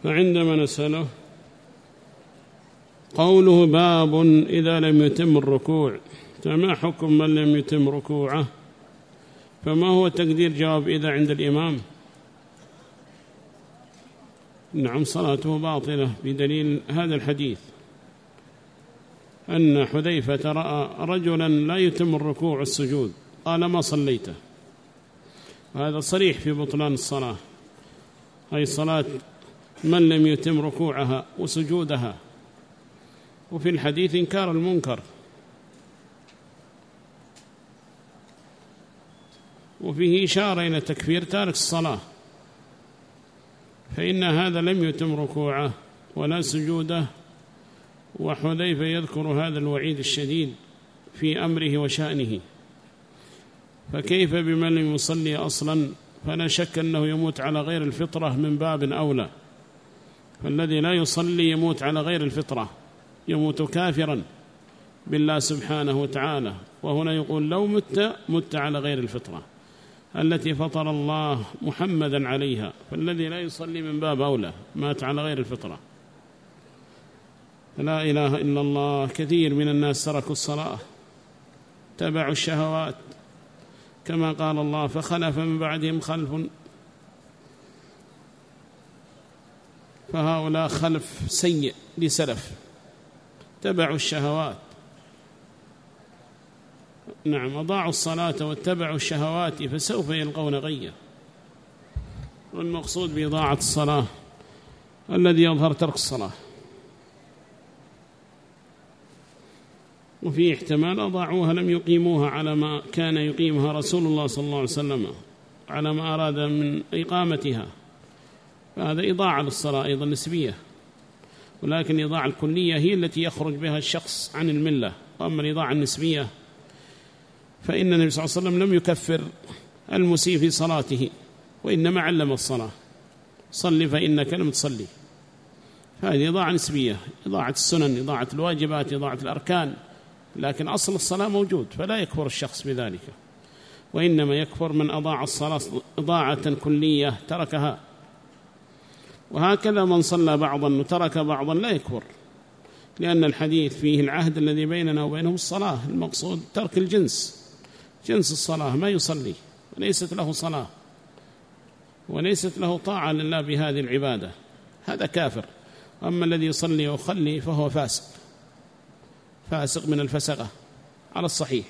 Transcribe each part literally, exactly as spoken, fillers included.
فعندما نسأله قوله باب إذا لم يتم الركوع، فما حكم من لم يتم ركوعه؟ فما هو تقدير جواب إذا عند الإمام؟ نعم، صلاته باطلة بدليل هذا الحديث أن حذيفة رأى رجلا لا يتم الركوع والسجود قال ما صليته. هذا صريح في بطلان الصلاة، هي صلاة من لم يتم ركوعها وسجودها. وفي الحديث إنكار المنكر، وفيه إشارة إلى تكفير تارك الصلاة، فإن هذا لم يتم ركوعه ولا سجوده. وحذيفة يذكر هذا الوعيد الشديد في أمره وشأنه، فكيف بمن لم يصلي أصلا؟ فلا شك أنه يموت على غير الفطرة من باب أولى. فالذي لا يصلي يموت على غير الفطرة، يموت كافرا بالله سبحانه وتعالى. وهنا يقول لو مت مت على غير الفطرة التي فطر الله محمدا عليها، فالذي لا يصلي من باب أولى مات على غير الفطرة. لا إله إلا الله. كثير من الناس تركوا الصلاة، تبعوا الشهوات، كما قال الله فخلف من بعدهم خلف، فهؤلاء خلف سيء لسلف، تبعوا الشهوات. نعم، أضاعوا الصلاة واتبعوا الشهوات فسوف يلقون غيا. والمقصود بإضاعة الصلاة الذي يظهر ترك الصلاة، وفي احتمال أضاعوها لم يقيموها على ما كان يقيمها رسول الله صلى الله عليه وسلم، على ما أراد من إقامتها. فهذا إضاعة للصلاة أيضا نسبية، ولكن الإضاعة الكلية هي التي يخرج بها الشخص عن الملة. وأما الإضاعة النسبية فإن النبي صلى الله عليه وسلم لم يكفر المسيء في صلاته، وإنما علم الصلاة، صل فإنك لم تصلي. فهذه إضاعة نسبية، إضاعة السنن، إضاعة الواجبات، إضاعة الأركان، لكن أصل الصلاة موجود، فلا يكفر الشخص بذلك. وإنما يكفر من أضاع الصلاة إضاعة كلية تركها. وهكذا من صلى بعضا وترك بعضا لا يكفر، لأن الحديث فيه العهد الذي بيننا وبينهم الصلاة، المقصود ترك الجنس، جنس الصلاة، ما يصلي وليست له صلاة وليست له طاعة لله بهذه العبادة، هذا كافر. أما الذي يصلي ويخلي فهو فاسق، فاسق من الفسقة على الصحيح،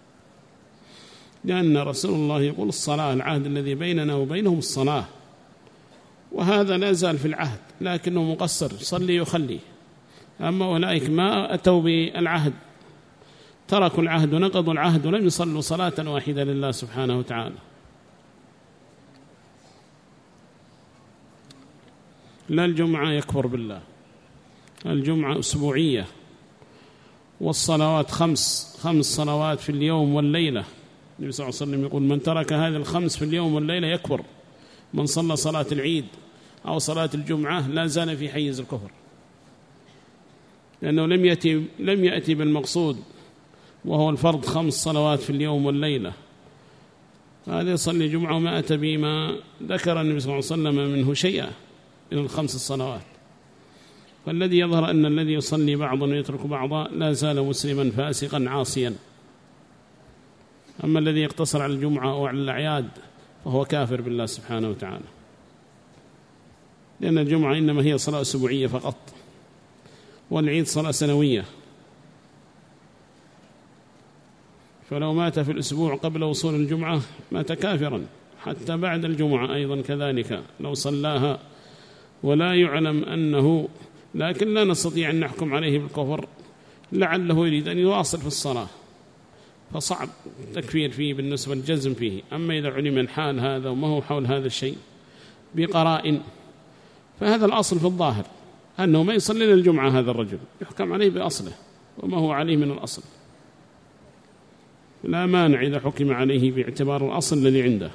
لأن رسول الله يقول الصلاة العهد الذي بيننا وبينهم الصلاة، وهذا لا زال في العهد لكنه مقصر، صلي يخلي. أما أولئك ما أتوا بالعهد، تركوا العهد ونقضوا العهد ولم يصلوا صلاة واحدة لله سبحانه وتعالى. لا الجمعة يكفر بالله، الجمعة أسبوعية، والصلوات خمس خمس صلوات في اليوم والليلة. النبي صلى الله عليه وسلم يقول من ترك هذه الخمس في اليوم والليلة يكفر. من صلى صلاة العيد أو صلاة الجمعة لا زال في حيز الكفر، لأنه لم يأتي, لم يأتي بالمقصود وهو الفرض خمس صلوات في اليوم والليلة. هذا يصلي جمعة وما أتى بما ذكر النبي صلى الله عليه وسلم منه شيئا من الخمس الصلوات. فالذي يظهر أن الذي يصلي بعضا ويترك بعضا لا زال مسلما فاسقا عاصيا. أما الذي يقتصر على الجمعة أو على الأعياد فهو كافر بالله سبحانه وتعالى، لأن الجمعة إنما هي صلاة أسبوعية فقط، والعيد صلاة سنوية. فلو مات في الأسبوع قبل وصول الجمعة مات كافرا، حتى بعد الجمعة أيضا كذلك لو صلاها ولا يعلم أنه، لكن لا نستطيع أن نحكم عليه بالكفر، لعله يريد أن يواصل في الصلاة، فصعب التكفير فيه بالنسبة للجزم فيه. أما إذا علم من حال هذا وما هو حول هذا الشيء بقرائن، فهذا الأصل في الظاهر أنه ما يصلي للجمعة، هذا الرجل يحكم عليه بأصله وما هو عليه من الأصل، لا مانع إذا حكم عليه باعتبار الأصل الذي عنده.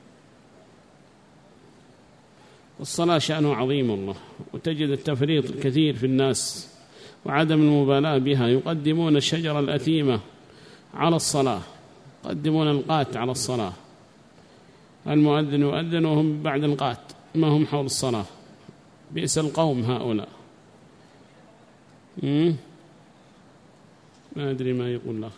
الصلاة شأنه عظيم الله، وتجد التفريط الكثير في الناس وعدم المبالاة بها. يقدمون الشجرة الأثيمة على الصلاة، يقدمون القات على الصلاة، المؤذن يؤذن وهم بعد القات ما هم حول الصلاة، بئس القوم هؤلاء. ما أدري ما يقول له.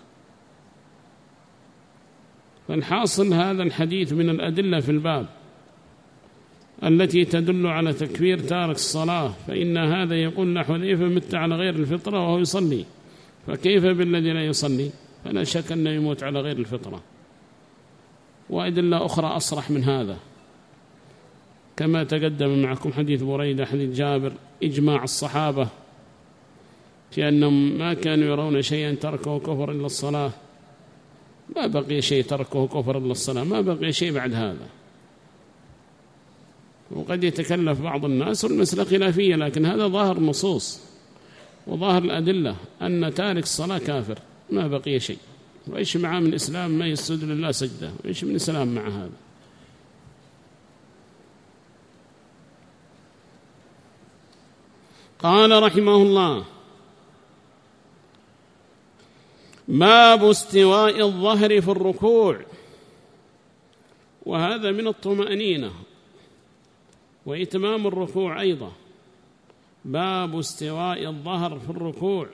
فالحاصل هذا الحديث من الأدلة في الباب التي تدل على تكفير تارك الصلاة، فإن هذا يقول لحذيفة مت على غير الفطرة وهو يصلي، فكيف بالذي لا يصلي؟ فلا شك أنه يموت على غير الفطرة. وأدلة أخرى أصرح من هذا كما تقدم معكم حديث بريدة، حديث جابر، إجماع الصحابة في أنهم ما كانوا يرون شيئا تركه كفر إلا الصلاة، ما بقي شيء تركه كفر إلا الصلاة، ما بقي شيء بعد هذا. وقد يتكلف بعض الناس والمسألة خلافية، لكن هذا ظاهر النصوص وظاهر الأدلة أن تارك الصلاة كافر، ما بقي شيء. وإيش معه من الإسلام ما يسجد لله سجدة، وإيش من الإسلام مع هذا؟ قال رحمه الله: باب استواء الظهر في الركوع. وهذا من الطمأنينة وإتمام الركوع أيضا. باب استواء الظهر في الركوع،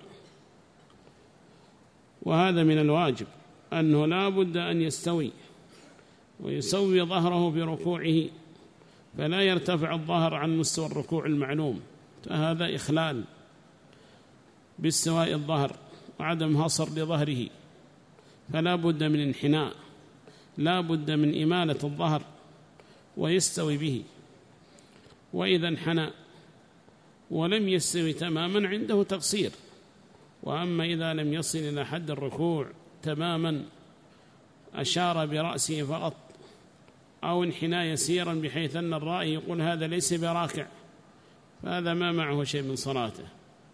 وهذا من الواجب أنه لا بد أن يستوي ويسوي ظهره في ركوعه، فلا يرتفع الظهر عن مستوى الركوع المعلوم، فهذا إخلال باستواء الظهر وعدم هصر لظهره، فلا بد من انحناء، لا بد من إمالة الظهر ويستوي به. وإذا انحنى ولم يستوي تماما عنده تقصير. وأما إذا لم يصل إلى حد الركوع تماما، أشار برأسه فقط أو انحنى يسيرا بحيث أن الرائي يقول هذا ليس براكع، فهذا ما معه شيء من صلاته.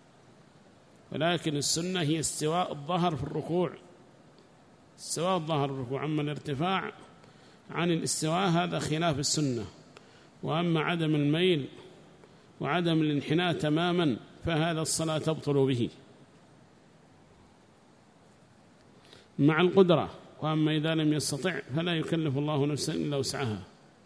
ولكن السنة هي استواء الظهر في الركوع، استواء الظهر في الركوع. أما الارتفاع عن الاستواء هذا خلاف السنة. وأما عدم الميل وعدم الانحناء تماما فهذا الصلاة تبطل به مع القدرة. وأما إذا لم يستطع فلا يكلف الله نفسا إلا وسعها.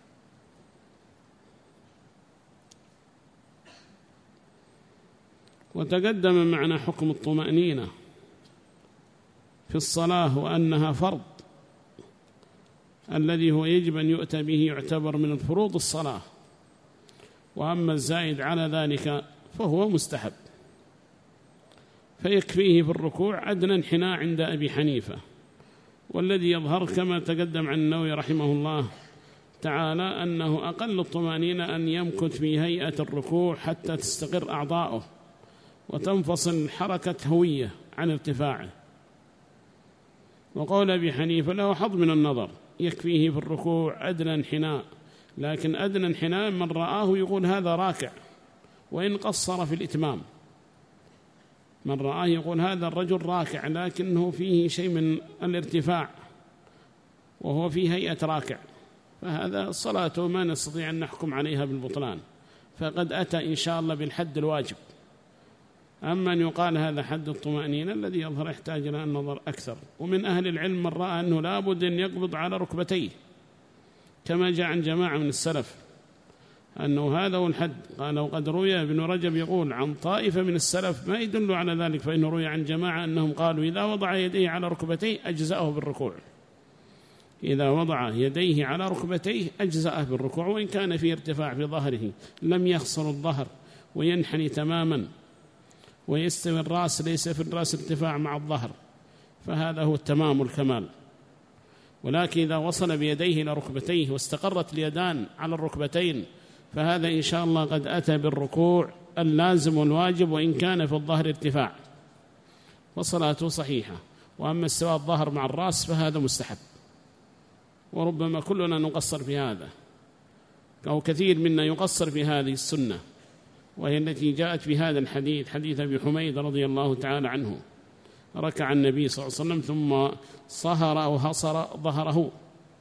وتقدم معنا حكم الطمأنينة في الصلاة وأنها فرض، الذي هو يجب أن يؤتى به يعتبر من الفروض الصلاة. وأما الزائد على ذلك فهو مستحب، فيكفيه في الركوع أدنى انحناء عند أبي حنيفة. والذي يظهر كما تقدم عن النووي رحمه الله تعالى أنه أقل الطمأنينة أن يمكث في هيئة الركوع حتى تستقر أعضاؤه وتنفصل حركة هوية عن ارتفاعه. وقول أبي حنيفة له حظ من النظر، يكفيه في الركوع أدنى انحناء، لكن أدنى انحناء من رآه يقول هذا راكع وإن قصر في الإتمام. من رآه يقول هذا الرجل راكع لكنه فيه شيء من الارتفاع وهو في هيئة راكع، فهذا صلاته ما نستطيع أن نحكم عليها بالبطلان، فقد أتى إن شاء الله بالحد الواجب. أما أن يقال هذا حد الطمأنينة الذي يظهر يحتاج إلى النظر أكثر. ومن أهل العلم من رأى أنه لا بد أن يقبض على ركبتيه كما جاء عن جماعة من السلف أنه هذا هو الحد. قال وقد روي ابن رجب يقول عن طائفة من السلف ما يدل على ذلك، فإنه روي عن جماعة أنهم قالوا إذا وضع يديه على ركبتيه أجزأه بالركوع، إذا وضع يديه على ركبتيه أجزأه بالركوع وإن كان في ارتفاع في ظهره، لم يخسر الظهر وينحني تماما ويستوي الرأس، ليس في الرأس ارتفاع مع الظهر، فهذا هو التمام الكمال. ولكن إذا وصل بيديه إلى ركبتيه واستقرت اليدان على الركبتين فهذا إن شاء الله قد أتى بالركوع اللازم والواجب وإن كان في الظهر ارتفاع، وصلاته صحيحة. وأما استواء الظهر مع الرأس فهذا مستحب، وربما كلنا نقصر في هذا أو كثير منا يقصر في هذه السنة، وهي التي جاءت في هذا الحديث، حديث أبي حميد رضي الله تعالى عنه: ركع النبي صلى الله عليه وسلم ثم صهر أو هصر ظهره.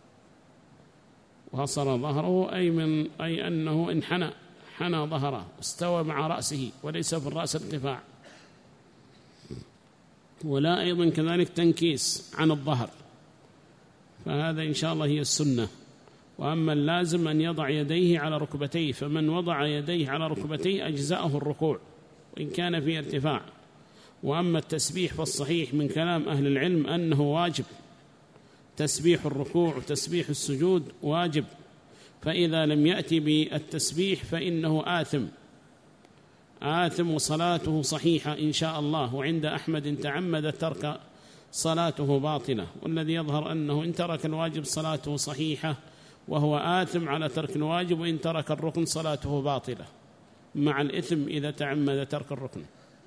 وهصر ظهره أي, من أي أنه انحنى حنى ظهره استوى مع رأسه وليس في الرأس ارتفاع. ولا أيضا كذلك تنكيس عن الظهر، فهذا إن شاء الله هي السنة. وأما اللازم أن يضع يديه على ركبتيه، فمن وضع يديه على ركبتيه أجزأه الركوع وإن كان في ارتفاع. وأما التسبيح فالصحيح من كلام أهل العلم أنه واجب، تسبيح الركوع وتسبيح السجود واجب، فإذا لم يأتي بالتسبيح فإنه آثم آثم وصلاته صحيحة إن شاء الله. وعند أحمد تعمد ترك صلاته باطلة، والذي يظهر أنه إن ترك الواجب صلاته صحيحة، وهو آثم على ترك الواجب، وإن ترك الركن صلاته باطلة مع الإثم إذا تعمد ترك الركن.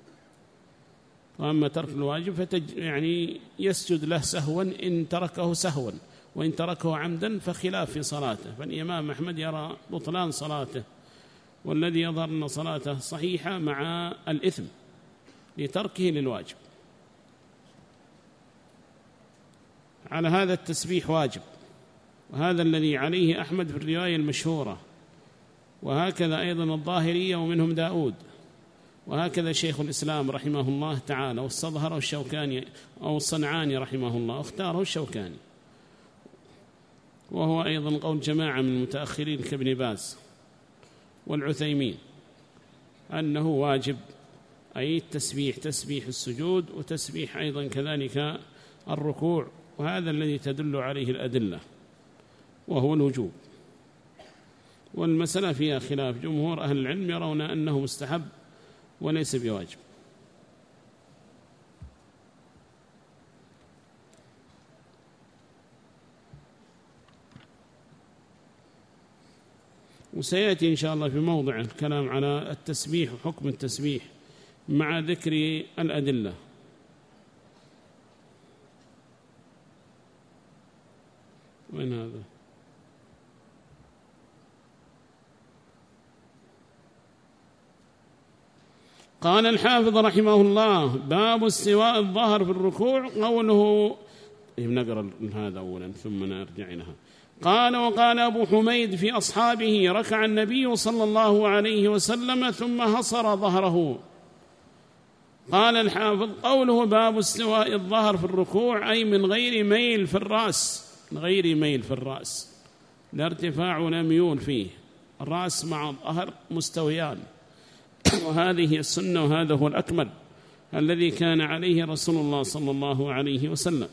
وأما ترك الواجب فتج يعني يسجد له سهوا إن تركه سهوا، وإن تركه عمدا فخلاف في صلاته. فالإمام أحمد يرى بطلان صلاته، والذي يظهر أن صلاته صحيحة مع الإثم لتركه للواجب. على هذا التسبيح واجب، وهذا الذي عليه أحمد في الرواية المشهورة، وهكذا أيضا الظاهرية ومنهم داود، وهكذا شيخ الإسلام رحمه الله تعالى، واستظهره الشوكاني أو الصنعاني رحمه الله، اختاره الشوكاني، وهو أيضا قول جماعة من المتأخرين كابن باز والعثيمين أنه واجب، أي التسبيح تسبيح السجود وتسبيح أيضا كذلك الركوع، وهذا الذي تدل عليه الأدلة وهو الوجوب. والمسألة فيها خلاف، جمهور أهل العلم يرون أنه مستحب وليس بواجب. وسيأتي إن شاء الله في موضع الكلام على التسبيح وحكم التسبيح مع ذكر الأدلة. وين هذا؟ قال الحافظ رحمه الله: باب استواء الظهر في الركوع. قوله نقرأ هذا أولا ثم نرجع لها. قال: وقال أبو حميد في أصحابه: ركع النبي صلى الله عليه وسلم ثم هصر ظهره. قال الحافظ: قوله باب استواء الظهر في الركوع أي من غير ميل في الرأس، من غير ميل في الرأس، لا ارتفاع ولا ميول فيه، الرأس مع الظهر مستويان، وهذه السنة وهذا هو الأكمل الذي كان عليه رسول الله صلى الله عليه وسلم.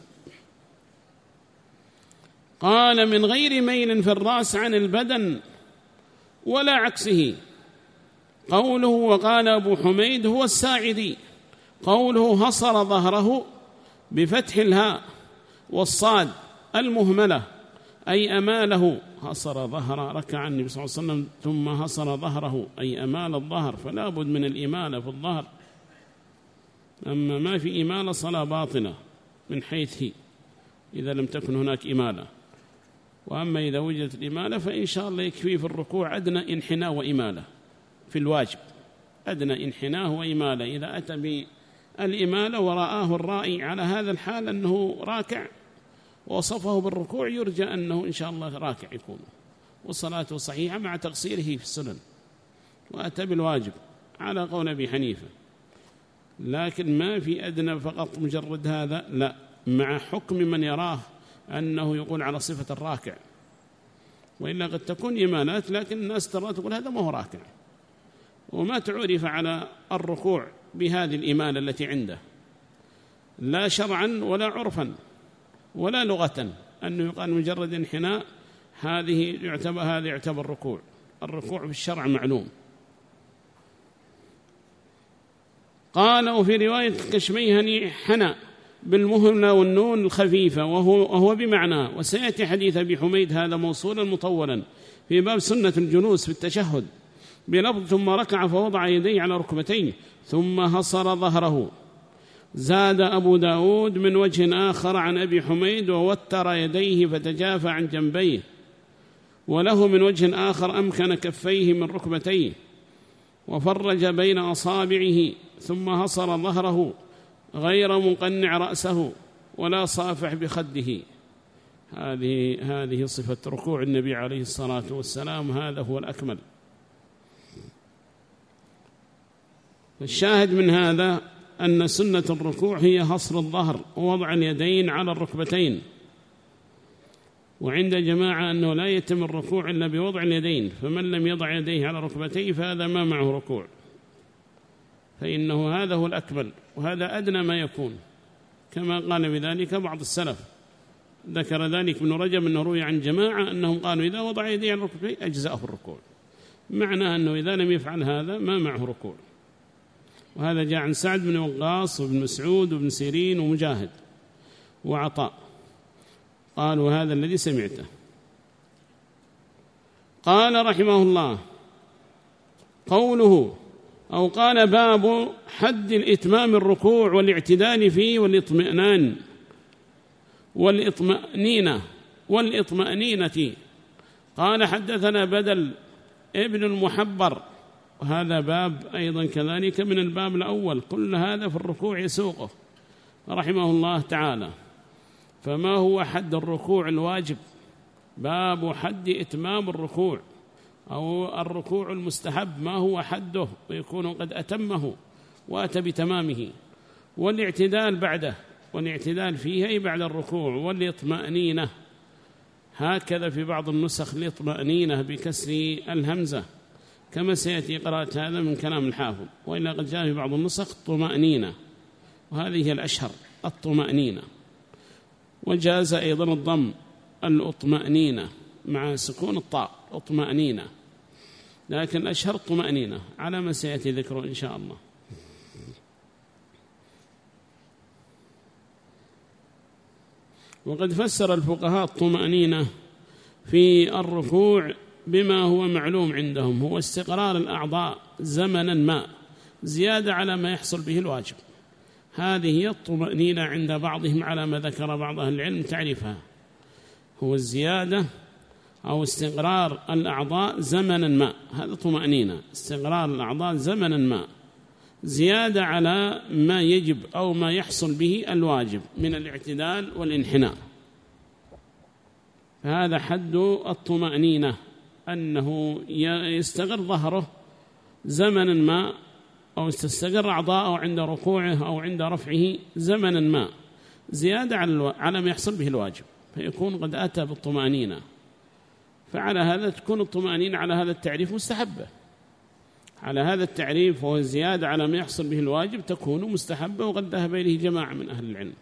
قال: من غير ميل في الرأس عن البدن ولا عكسه. قوله وقال أبو حميد هو الساعدي. قوله هصر ظهره بفتح الهاء والصاد المهملة أي أماله، هصر ظهر، ركع النبي صلى الله عليه وسلم ثم هصر ظهره أي أمال الظهر، فلا بد من الإمالة في الظهر. أما ما في إمالة صلاة باطلة من حيث هي إذا لم تكن هناك إمالة. وأما إذا وجدت الإمالة فإن شاء الله يكفي في الركوع أدنى انحناء وإمالة في الواجب، أدنى انحناء وإمالة. إذا أتى بالإمالة ورآه الرائي على هذا الحال أنه راكع ووصفه بالركوع، يرجى أنه إن شاء الله راكع يكون، وصلاته صحيحة مع تقصيره في السنن، وأتى بالواجب على قول أبي حنيفة. لكن ما في أدنى فقط مجرد هذا، لا، مع حكم من يراه أنه يقول على صفة الراكع، وإلا قد تكون إمالات لكن الناس ترى تقول هذا ما هو راكع، وما تعرف على الركوع بهذه الإمالة التي عنده، لا شرعا ولا عرفا ولا لغة، أنه يقال مجرد انحناء هذه يعتبر هذا يعتبر ركوع. الركوع في الشرع معلوم. قال: وفي رواية كشميهني حنى بالمهملة والنون الخفيفة وهو, وهو بمعنى. وسيأتي حديث أبي حميد هذا موصولا مطولا في باب سنة الجلوس في التشهد بلفظ ثم ركع فوضع يديه على ركبتيه ثم هصر ظهره. زاد أبو داود من وجه آخر عن أبي حميد: ووتر يديه فتجافى عن جنبيه. وله من وجه آخر: أمكن كفيه من ركبتيه وفرج بين أصابعه ثم هصر ظهره غير مقنع رأسه ولا صافح بخده. هذه هذه صفة ركوع النبي عليه الصلاة والسلام، هذا هو الأكمل. الشاهد من هذا أن سنة الركوع هي هصر الظهر ووضع اليدين على الركبتين. وعند جماعة أنه لا يتم الركوع إلا بوضع اليدين، فمن لم يضع يديه على ركبتيه فهذا ما معه ركوع، فإنه هذا هو الأكمل وهذا أدنى ما يكون، كما قال بذلك بعض السلف. ذكر ذلك ابن رجب أنه روي عن جماعة أنهم قالوا إذا وضع يديه على ركبتيه أجزأه الركوع، معنى أنه إذا لم يفعل هذا ما معه ركوع. وهذا جاء عن سعد بن وقاص وابن مسعود وابن سيرين ومجاهد وعطاء، قالوا هذا الذي سمعته. قال رحمه الله قوله أو قال باب حد الإتمام الركوع والاعتدال فيه والإطمئنان والإطمئنينة والإطمئنينة. قال حدثنا بدل ابن المحبر، وهذا باب أيضا كذلك من الباب الأول، كل هذا في الركوع يسوقه رحمه الله تعالى. فما هو حد الركوع الواجب؟ باب حد إتمام الركوع أو الركوع المستحب، ما هو حده ويكون قد أتمه وأتى بتمامه. والاعتدال بعده، والاعتدال فيه أي بعد الركوع. والاطمئنينة هكذا في بعض النسخ الاطمئنينة بكسر الهمزة، كما سيأتي قراءة هذا من كلام الحافظ، وإلا قد جاء في بعض النسخ طمأنينة، وهذه هي الأشهر الطمأنينة. وجاز أيضا الضم الأطمأنينة مع سكون الطاء أطمأنينة، لكن أشهر الطمأنينة على ما سيأتي ذكره إن شاء الله. وقد فسر الفقهاء الطمأنينة في الركوع بما هو معلوم عندهم، هو استقرار الأعضاء زمنا ما زيادة على ما يحصل به الواجب. هذه هي الطمأنينة عند بعضهم على ما ذكر بعض أهل العلم تعريفها، هو الزيادة أو استقرار الأعضاء زمنا ما، هذا طمأنينة، استقرار الأعضاء زمنا ما زيادة على ما يجب أو ما يحصل به الواجب من الاعتدال والانحناء. هذا حد الطمأنينة، أنه يستقر ظهره زمنا ما أو تستقر أعضاءه عند ركوعه أو عند رفعه زمنا ما زيادة على ما يحصل به الواجب، فيكون قد أتى بالطمأنينة. فعلى هذا تكون الطمأنينة على هذا التعريف مستحبة، على هذا التعريف وهو الزيادة على ما يحصل به الواجب تكون مستحبة، وقد ذهب إليه جماعة من أهل العلم.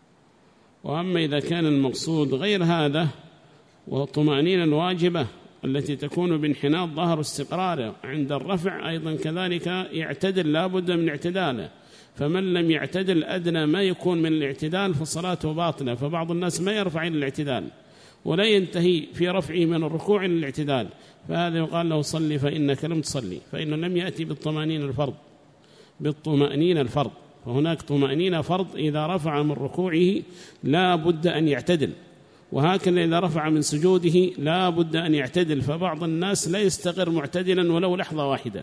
وأما إذا كان المقصود غير هذا وهو الطمأنينة الواجبة التي تكون بانحناء الظهر واستقراره عند الرفع، أيضا كذلك يعتدل، لا بد من اعتداله، فمن لم يعتدل أدنى ما يكون من الاعتدال فصلاته باطلة. فبعض الناس ما يرفع إلى الاعتدال ولا ينتهي في رفعه من الركوع إلى الاعتدال، فهذا يقال له صلي فإنك لم تصلي، فإنه لم يأتي بالطمأنينة الفرض، بالطمأنينة الفرض. فهناك طمأنينة فرض إذا رفع من ركوعه لا بد أن يعتدل، وهكذا إذا رفع من سجوده لا بد أن يعتدل. فبعض الناس لا يستقر معتدلا ولو لحظة واحدة،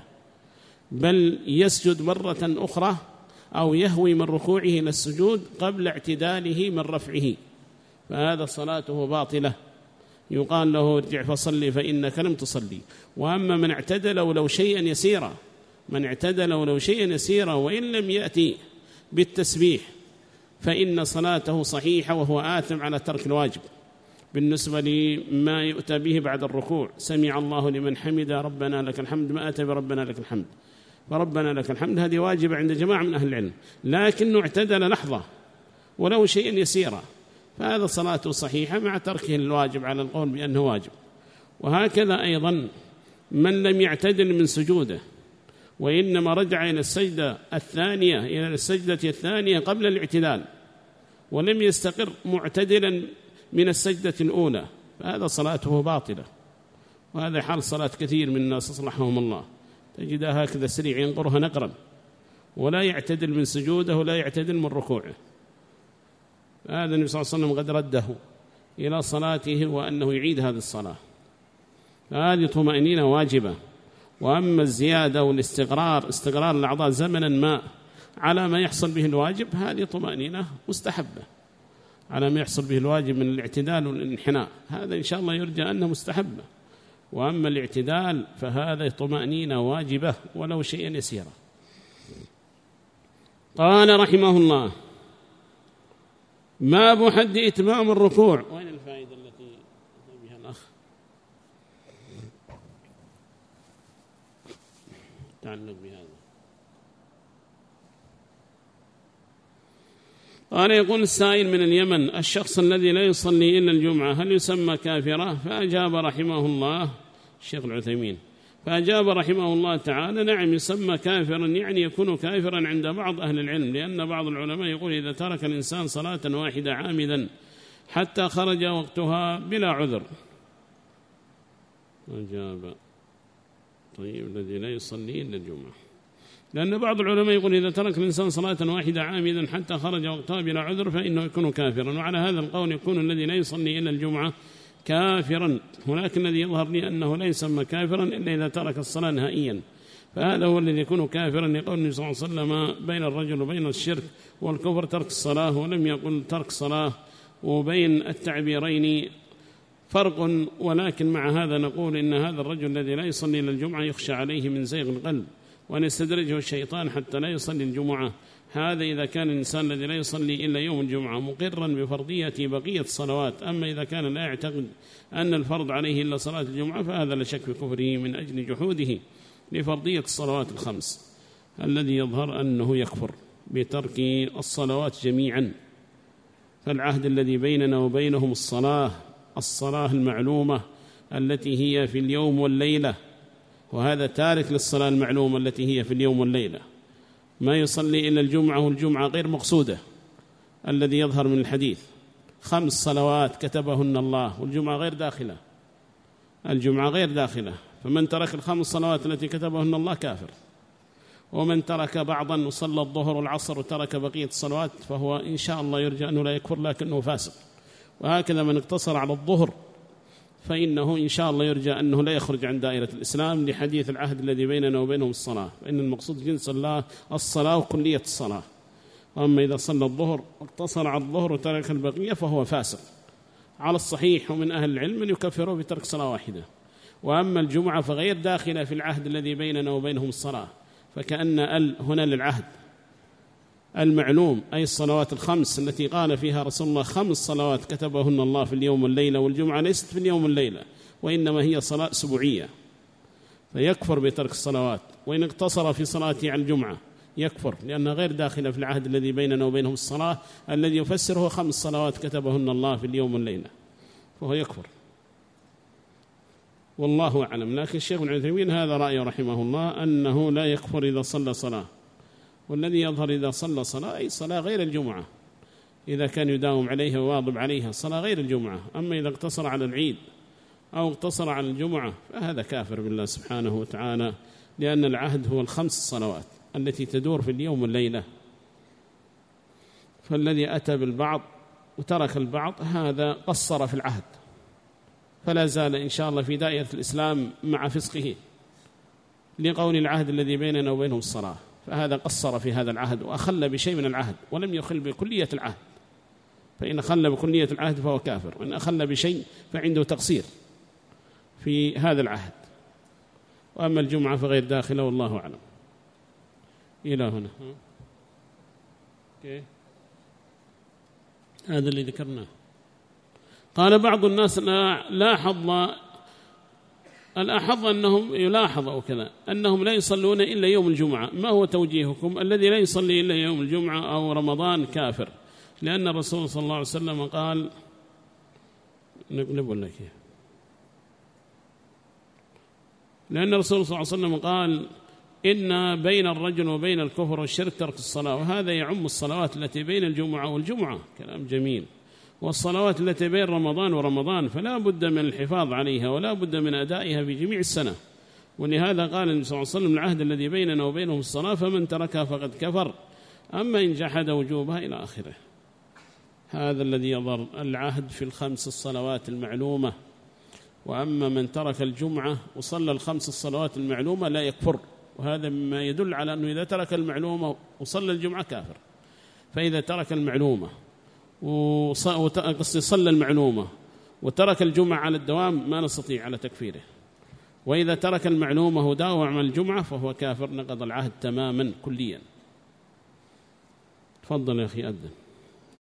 بل يسجد مرة أخرى أو يهوي من ركوعه إلى السجود قبل اعتداله من رفعه، فهذا صلاته باطلة، يقال له ارجع فصلي فإنك لم تصلي. وأما من اعتدل ولو شيئا يسيرا، من اعتدل ولو شيئا يسيرا وإن لم يأتي بالتسبيح فإن صلاته صحيحة وهو آثم على ترك الواجب. بالنسبة لما يؤتى به بعد الركوع، سمع الله لمن حمد ربنا لك الحمد، ما أتى بربنا لك الحمد، فربنا لك الحمد هذه واجبة عند جماعة من أهل العلم، لكنه اعتدل لحظة ولو شيئا يسيرا فهذا صلاته صحيحة مع تركه الواجب على القول بأنه واجب. وهكذا أيضا من لم يعتدل من سجوده وإنما رجع إلى السجدة الثانية إلى السجدة الثانية قبل الاعتدال ولم يستقر معتدلا من السجدة الأولى، فهذا صلاته باطلة. وهذا حال صلاة كثير من الناس أصلحهم الله، تجدها هكذا سريع ينقرها نقرا ولا يعتدل من سجوده ولا يعتدل من ركوعه. هذا النبي صلى الله عليه وسلم قد رده إلى صلاته وأنه يعيد هذه الصلاة، هذه طمأنينة واجبة. وأما الزيادة والاستقرار، استقرار الأعضاء زمنا ما على ما يحصل به الواجب، هذه طمأنينة مستحبة على ما يحصل به الواجب من الاعتدال والانحناء، هذا إن شاء الله يرجى أنه مستحبة. وأما الاعتدال فهذا طمأنينة واجبة ولو شيئا يسيرا. قال رحمه الله باب حد إتمام الركوع. وين الفائدة التي تعلق بهذا. قال يقول السائل من اليمن: الشخص الذي لا يصلي إلا الجمعة هل يسمى كافرا؟ فأجاب رحمه الله الشيخ العثيمين فأجاب رحمه الله تعالى: نعم يسمى كافرا، يعني يكون كافرا عند بعض أهل العلم، لأن بعض العلماء يقول إذا ترك الإنسان صلاة واحدة عامدا حتى خرج وقتها بلا عذر. أجاب طيب الذي لا يصلي إلا الجمعة، لأن بعض العلماء يقول إذا ترك الإنسان صلاة واحدة عامدا حتى خرج وقتها بلا عذر فإنه يكون كافرا، وعلى هذا القول يكون الذي لا يصلي إلا الجمعة كافرا. ولكن الذي يظهر لي أنه لا يسمى كافرا إلا إذا ترك الصلاة نهائيا، فهذا هو الذي يكون كافرا. يقول النبي صلى الله عليه وسلم: بين الرجل وبين الشرك والكفر ترك الصلاة، ولم يقل ترك صلاة، وبين التعبيرين فرق. ولكن مع هذا نقول إن هذا الرجل الذي لا يصلي إلا الجمعة يخشى عليه من زيغ القلب وأن يستدرجه الشيطان حتى لا يصلي الجمعة. هذا إذا كان الإنسان الذي لا يصلي إلا يوم الجمعة مقرا بفرضية بقية الصلوات. أما إذا كان لا يعتقد أن الفرض عليه إلا صلاة الجمعة فهذا لا شك في كفره من أجل جحوده لفرضية الصلوات الخمس، الذي يظهر أنه يكفر بترك الصلوات جميعا. فالعهد الذي بيننا وبينهم الصلاة، الصلاة المعلومة التي هي في اليوم والليلة، وهذا تارك للصلاة المعلومة التي هي في اليوم والليلة، ما يصلي إلا الجمعة، والجمعة غير مقصودة الذي يظهر من الحديث. خمس صلوات كتبهن الله والجمعة غير داخلة، الجمعة غير داخلة. فمن ترك الخمس صلوات التي كتبهن الله كافر، ومن ترك بعضا وصلى الظهر والعصر وترك بقية الصلوات فهو إن شاء الله يرجى أنه لا يكفر لكنه فاسق. وهكذا من اقتصر على الظهر فإنه إن شاء الله يرجى أنه لا يخرج عن دائرة الإسلام لحديث العهد الذي بيننا وبينهم الصلاة، فإن المقصود جنس الله الصلاة وكلية الصلاة. وأما إذا صلى الظهر واقتصر على الظهر وترك البقية فهو فاسق على الصحيح، ومن أهل العلم من يكفره بترك صلاة واحدة. وأما الجمعة فغير داخلة في العهد الذي بيننا وبينهم الصلاة، فكأن ال هنا للعهد المعلوم، أي الصلوات الخمس التي قال فيها رسول الله خمس صلوات كتبهن الله في اليوم والليلة، والجمعة ليست في اليوم والليلة وإنما هي صلاة أسبوعية، فيكفر بترك الصلوات. وإن اقتصر في صلاته على الجمعة يكفر، لأنها غير داخلة في العهد الذي بيننا وبينهم الصلاة الذي يفسره خمس صلوات كتبهن الله في اليوم والليلة، فهو يكفر والله أعلم. لكن الشيخ ابن عثيمين هذا رأيه رحمه الله أنه لا يكفر إذا صلى صلاة، والذي يظهر إذا صلى صلاة أي صلاة غير الجمعة، إذا كان يداوم عليها وواظب عليها صلاة غير الجمعة. أما إذا اقتصر على العيد أو اقتصر على الجمعة فهذا كافر بالله سبحانه وتعالى، لأن العهد هو الخمس صلوات التي تدور في اليوم والليلة. فالذي أتى بالبعض وترك البعض هذا قصر في العهد، فلا زال إن شاء الله في دائرة الإسلام مع فسقه لقول العهد الذي بيننا وبينهم الصلاة، فهذا قصر في هذا العهد وأخل بشيء من العهد ولم يخل بكلية العهد، فإن أخل بكلية العهد فهو كافر، وإن أخل بشيء فعنده تقصير في هذا العهد. وأما الجمعة فغير داخلة والله أعلم. إلى هنا أوكي. هذا اللي ذكرناه. قال بعض الناس لاحظ الأحظ أنهم يلاحظ أو كذا أنهم لا يصلون إلا يوم الجمعة، ما هو توجيهكم؟ الذي لا يصلي إلا يوم الجمعة أو رمضان كافر، لأن الرسول صلى الله عليه وسلم قال نقول لك لأن الرسول صلى الله عليه وسلم قال إن بين الرجل وبين الكفر والشرك ترك الصلاة، وهذا يعم الصلوات التي بين الجمعة والجمعة. كلام جميل. والصلوات التي بين رمضان ورمضان فلا بد من الحفاظ عليها ولا بد من أدائها في جميع السنة. ولهذا قال النبي صلى الله عليه وسلم العهد الذي بيننا وبينهم الصلاة فمن تركها فقد كفر، أما إن جحد وجوبها إلى آخره. هذا الذي يظهر العهد في الخمس الصلوات المعلومة. وأما من ترك الجمعة وصلى الخمس الصلوات المعلومة لا يكفر، وهذا مما يدل على أنه إذا ترك المعلومة وصلى الجمعة كافر. فإذا ترك المعلومة وصلى المعلومة وترك الجمعة على الدوام ما نستطيع على تكفيره، وإذا ترك المعلومة وداوم على الجمعة فهو كافر، نقض العهد تماما كليا. تفضل يا أخي أذن.